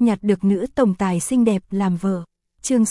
nhặt được nữ tổng tài xinh đẹp làm vợ. Chương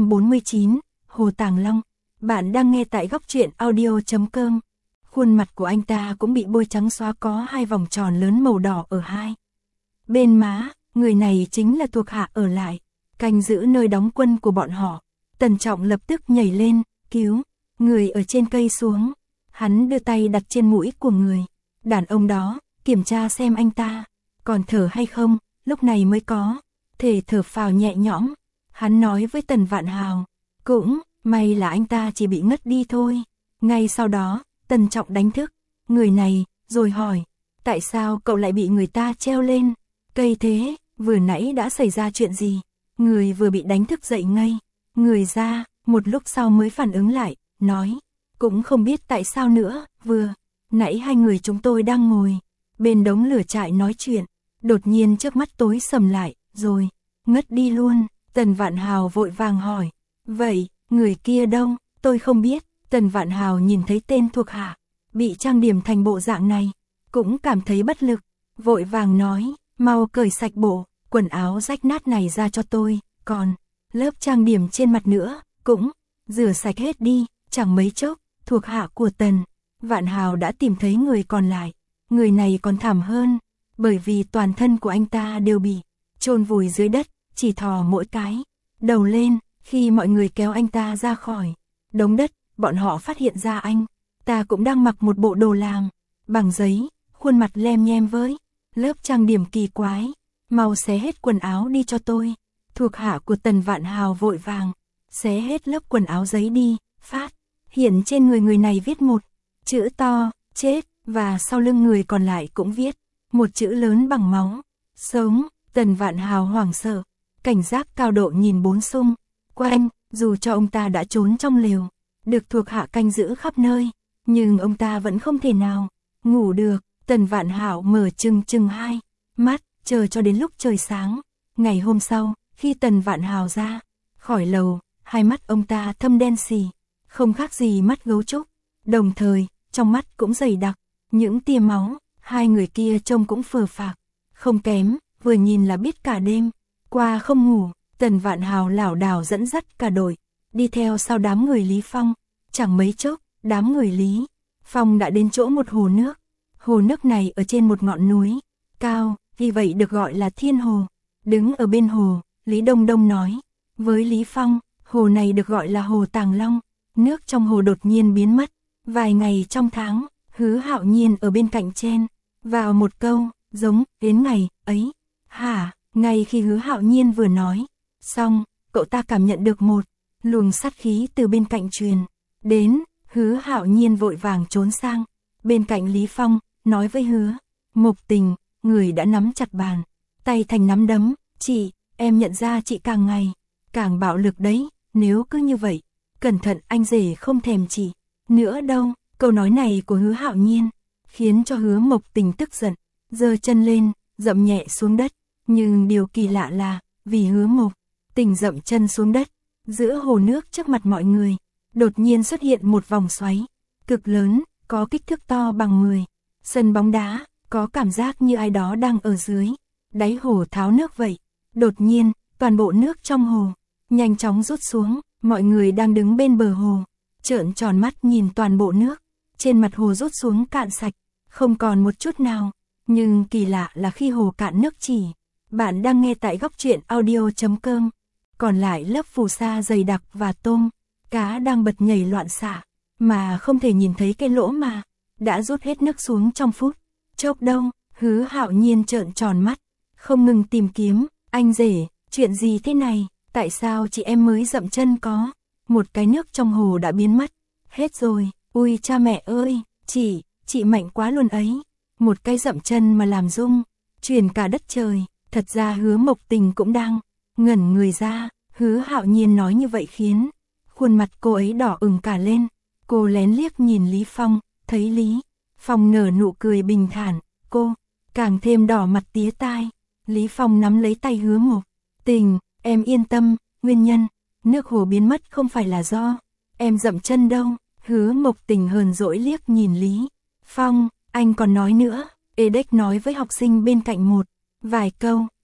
649, Hồ Tàng Long. Bạn đang nghe tại góc truyện audio.com. Khuôn mặt của anh ta cũng bị bôi trắng xóa, có hai vòng tròn lớn màu đỏ ở hai bên má. Người này chính là thuộc hạ ở lại, canh giữ nơi đóng quân của bọn họ. Tần Trọng lập tức nhảy lên, cứu người ở trên cây xuống. Hắn đưa tay đặt trên mũi của người đàn ông đó, kiểm tra xem anh ta còn thở hay không, lúc này mới có thể thở phào nhẹ nhõm. Hắn nói với Tần Vạn Hào, cũng may là anh ta chỉ bị ngất đi thôi. Ngay sau đó, Tần Trọng đánh thức người này, rồi hỏi, tại sao cậu lại bị người ta treo lên cây thế, vừa nãy đã xảy ra chuyện gì? Người vừa bị đánh thức dậy ngây người ra, một lúc sau mới phản ứng lại, nói, cũng không biết tại sao nữa, vừa nãy hai người chúng tôi đang ngồi bên đống lửa trại nói chuyện, đột nhiên trước mắt tối sầm lại, rồi ngất đi luôn. Tần Vạn Hào vội vàng hỏi, vậy, người kia đâu? Tôi không biết. Tần Vạn Hào nhìn thấy tên thuộc hạ bị trang điểm thành bộ dạng này, cũng cảm thấy bất lực, vội vàng nói, mau cởi sạch bộ quần áo rách nát này ra cho tôi, còn lớp trang điểm trên mặt nữa, cũng rửa sạch hết đi. Chẳng mấy chốc, thuộc hạ của Tần Vạn Hào đã tìm thấy người còn lại. Người này còn thảm hơn, bởi vì toàn thân của anh ta đều bị chôn vùi dưới đất, chỉ thò mỗi cái đầu lên. Khi mọi người kéo anh ta ra khỏi đống đất, bọn họ phát hiện ra anh ta cũng đang mặc một bộ đồ làm bằng giấy, khuôn mặt lem nhem với lớp trang điểm kỳ quái. Mau xé hết quần áo đi cho tôi. Thuộc hạ của Tần Vạn Hào vội vàng xé hết lớp quần áo giấy đi, phát hiện trên người này viết một chữ to, chết, và sau lưng người còn lại cũng viết một chữ lớn bằng máu, sống. Tần Vạn Hào hoảng sợ, cảnh giác cao độ nhìn bốn xung quanh. Dù cho ông ta đã trốn trong lều, được thuộc hạ canh giữ khắp nơi, nhưng ông ta vẫn không thể nào ngủ được. Tần Vạn Hào mở trừng hai mắt, chờ cho đến lúc trời sáng. Ngày hôm sau, khi Tần Vạn Hào ra khỏi lầu, hai mắt ông ta thâm đen sì, không khác gì mắt gấu trúc, đồng thời trong mắt cũng dày đặc những tia máu. Hai người kia trông cũng phờ phạc không kém, vừa nhìn là biết cả đêm qua không ngủ. Tần Vạn Hào lảo đảo dẫn dắt cả đội đi theo sau đám người Lý Phong. Chẳng mấy chốc, đám người Lý Phong đã đến chỗ một hồ nước. Hồ nước này ở trên một ngọn núi cao, vì vậy được gọi là Thiên Hồ. Đứng ở bên hồ, Lý Đông Đông nói với Lý Phong, hồ này được gọi là Hồ Tàng Long. Nước trong hồ đột nhiên biến mất. Vài ngày trong tháng, Hứa Hạo Nhiên ở bên cạnh chen vào một câu, giống đến ngày ấy. Hả? Ngay khi Hứa Hạo Nhiên vừa nói xong, cậu ta cảm nhận được một luồng sát khí từ bên cạnh truyền đến. Hứa Hạo Nhiên vội vàng trốn sang bên cạnh Lý Phong, nói với Hứa Mộc Tình, người đã nắm chặt bàn tay thành nắm đấm. Chị, em nhận ra chị càng ngày càng bạo lực đấy, nếu cứ như vậy, cẩn thận anh rể không thèm chị nữa đâu. Câu nói này của Hứa Hạo Nhiên khiến cho Hứa Mộc Tình tức giận, giơ chân lên, dậm nhẹ xuống đất. Nhưng điều kỳ lạ là, vì Hứa Mộc Tình dậm chân xuống đất, giữa hồ nước trước mặt mọi người, đột nhiên xuất hiện một vòng xoáy cực lớn, có kích thước to bằng 10 sân bóng đá, có cảm giác như ai đó đang ở dưới đáy hồ tháo nước vậy. Đột nhiên, toàn bộ nước trong hồ nhanh chóng rút xuống. Mọi người đang đứng bên bờ hồ trợn tròn mắt nhìn toàn bộ nước trên mặt hồ rút xuống cạn sạch, không còn một chút nào. Nhưng kỳ lạ là khi hồ cạn nước chỉ, bạn đang nghe tại góc truyện audio.com, còn lại lớp phù sa dày đặc và tôm cá đang bật nhảy loạn xạ, mà không thể nhìn thấy cái lỗ mà đã rút hết nước xuống trong phút chốc đâu. Hứa Hạo Nhiên trợn tròn mắt, không ngừng tìm kiếm, anh rể, chuyện gì thế này, tại sao chị em mới dậm chân có một cái nước trong hồ đã biến mất hết rồi. Ui cha mẹ ơi, chị mạnh quá luôn ấy, một cái dậm chân mà làm rung chuyển cả đất trời. Thật ra Hứa Mộc Tình cũng đang ngẩn người ra. Hứa Hạo Nhiên nói như vậy khiến khuôn mặt cô ấy đỏ ửng cả lên. Cô lén liếc nhìn Lý Phong, thấy Lý Phong nở nụ cười bình thản, cô càng thêm đỏ mặt tía tai. Lý Phong nắm lấy tay Hứa Mộc Tình, em yên tâm, nguyên nhân nước hồ biến mất không phải là do em dậm chân đâu. Hứa Mộc Tình hờn dỗi liếc nhìn Lý Phong, anh còn nói nữa. Edec nói với học sinh bên cạnh một vài câu,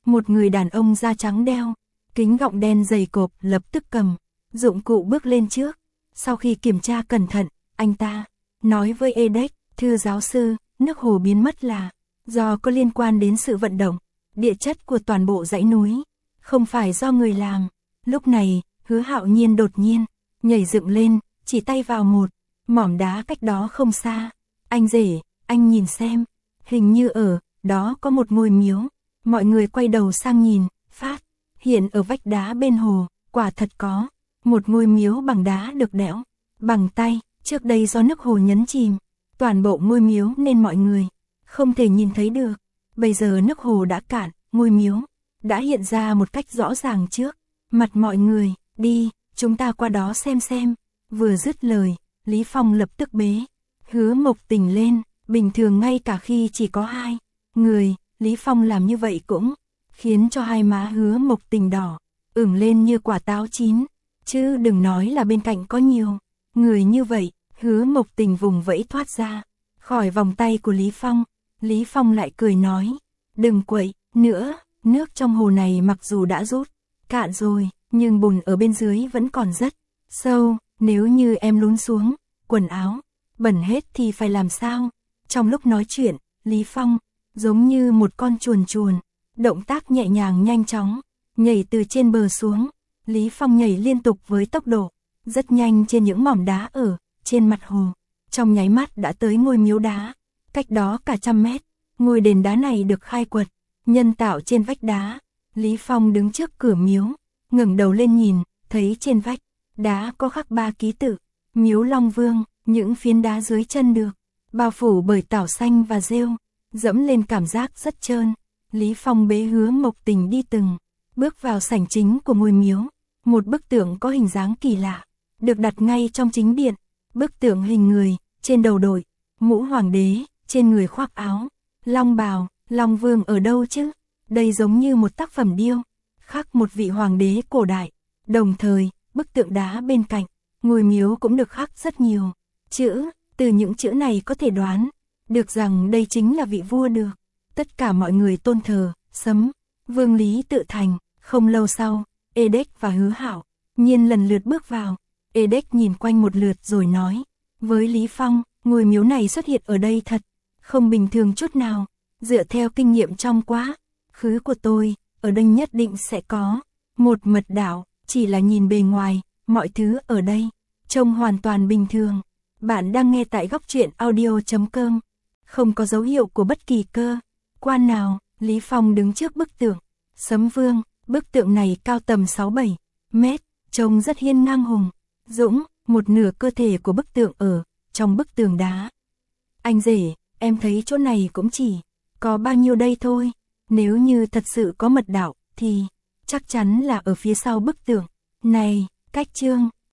Một người đàn ông da trắng đeo kính gọng đen dày cộp lập tức cầm dụng cụ bước lên trước. Sau khi kiểm tra cẩn thận, anh ta nói với Edek, thưa giáo sư, nước hồ biến mất là do có liên quan đến sự vận động địa chất của toàn bộ dãy núi, không phải do người làm. Lúc này, Hứa Hạo Nhiên đột nhiên nhảy dựng lên, chỉ tay vào một mỏm đá cách đó không xa. Anh rể, anh nhìn xem, hình như ở đó có một ngôi miếu. Mọi người quay đầu sang nhìn, phát hiện ở vách đá bên hồ, quả thật có một ngôi miếu bằng đá được đẽo bằng tay, trước đây do nước hồ nhấn chìm toàn bộ ngôi miếu nên mọi người không thể nhìn thấy được. Bây giờ nước hồ đã cạn, ngôi miếu đã hiện ra một cách rõ ràng trước mặt mọi người. Đi, chúng ta qua đó xem. Vừa dứt lời, Lý Phong lập tức bế Hứa Mộc Tình lên. Bình thường ngay cả khi chỉ có hai người, Lý Phong làm như vậy cũng khiến cho hai má Hứa Mộc Tình đỏ ửng lên như quả táo chín, chứ đừng nói là bên cạnh có nhiều người như vậy. Hứa Mộc Tình vùng vẫy thoát ra khỏi vòng tay của Lý Phong. Lý Phong lại cười nói, đừng quậy nữa, nước trong hồ này mặc dù đã rút cạn rồi, nhưng bùn ở bên dưới vẫn còn rất sâu, nếu như em lún xuống, quần áo bẩn hết thì phải làm sao? Trong lúc nói chuyện, Lý Phong giống như một con chuồn, động tác nhẹ nhàng nhanh chóng, nhảy từ trên bờ xuống. Lý Phong nhảy liên tục với tốc độ rất nhanh trên những mỏm đá ở trên mặt hồ. Trong nháy mắt đã tới ngôi miếu đá, cách đó cả 100 mét. Ngôi đền đá này được khai quật nhân tạo trên vách đá. Lý Phong đứng trước cửa miếu, ngẩng đầu lên nhìn, thấy trên vách đá có khắc 3 ký tự Miếu Long Vương. Những phiến đá dưới chân được bao phủ bởi tảo xanh và rêu, dẫm lên cảm giác rất trơn. Lý Phong bế Hứa Mộc Tình đi từng bước vào sảnh chính của ngôi miếu. Một bức tượng có hình dáng kỳ lạ được đặt ngay trong chính điện. Bức tượng hình người, trên đầu đội mũ hoàng đế, trên người khoác áo long bào. Long Vương ở đâu chứ? Đây giống như một tác phẩm điêu khắc một vị hoàng đế cổ đại. Đồng thời, bức tượng đá bên cạnh ngôi miếu cũng được khắc rất nhiều chữ. Từ những chữ này có thể đoán được rằng đây chính là vị vua được tất cả mọi người tôn thờ, Sấm Vương Lý Tự Thành. Không lâu sau, Edek và Hứa Hạo Nhiên lần lượt bước vào. Edek nhìn quanh một lượt rồi nói với Lý Phong, ngôi miếu này xuất hiện ở đây thật không bình thường chút nào. Dựa theo kinh nghiệm trong quá khứ của tôi, ở đây nhất định sẽ có một mật đạo. Chỉ là nhìn bề ngoài, mọi thứ ở đây trông hoàn toàn bình thường. Bạn đang nghe tại Góc Truyện Audio.com. Không có dấu hiệu của bất kỳ cơ quan nào. Lý Phong đứng trước bức tượng Sấm Vương. Bức tượng này cao tầm 6-7 mét, trông rất hiên ngang hùng dũng. Một nửa cơ thể của bức tượng ở trong bức tường đá. Anh rể, em thấy chỗ này cũng chỉ có bao nhiêu đây thôi. Nếu như thật sự có mật đạo thì chắc chắn là ở phía sau bức tượng này. Cách chương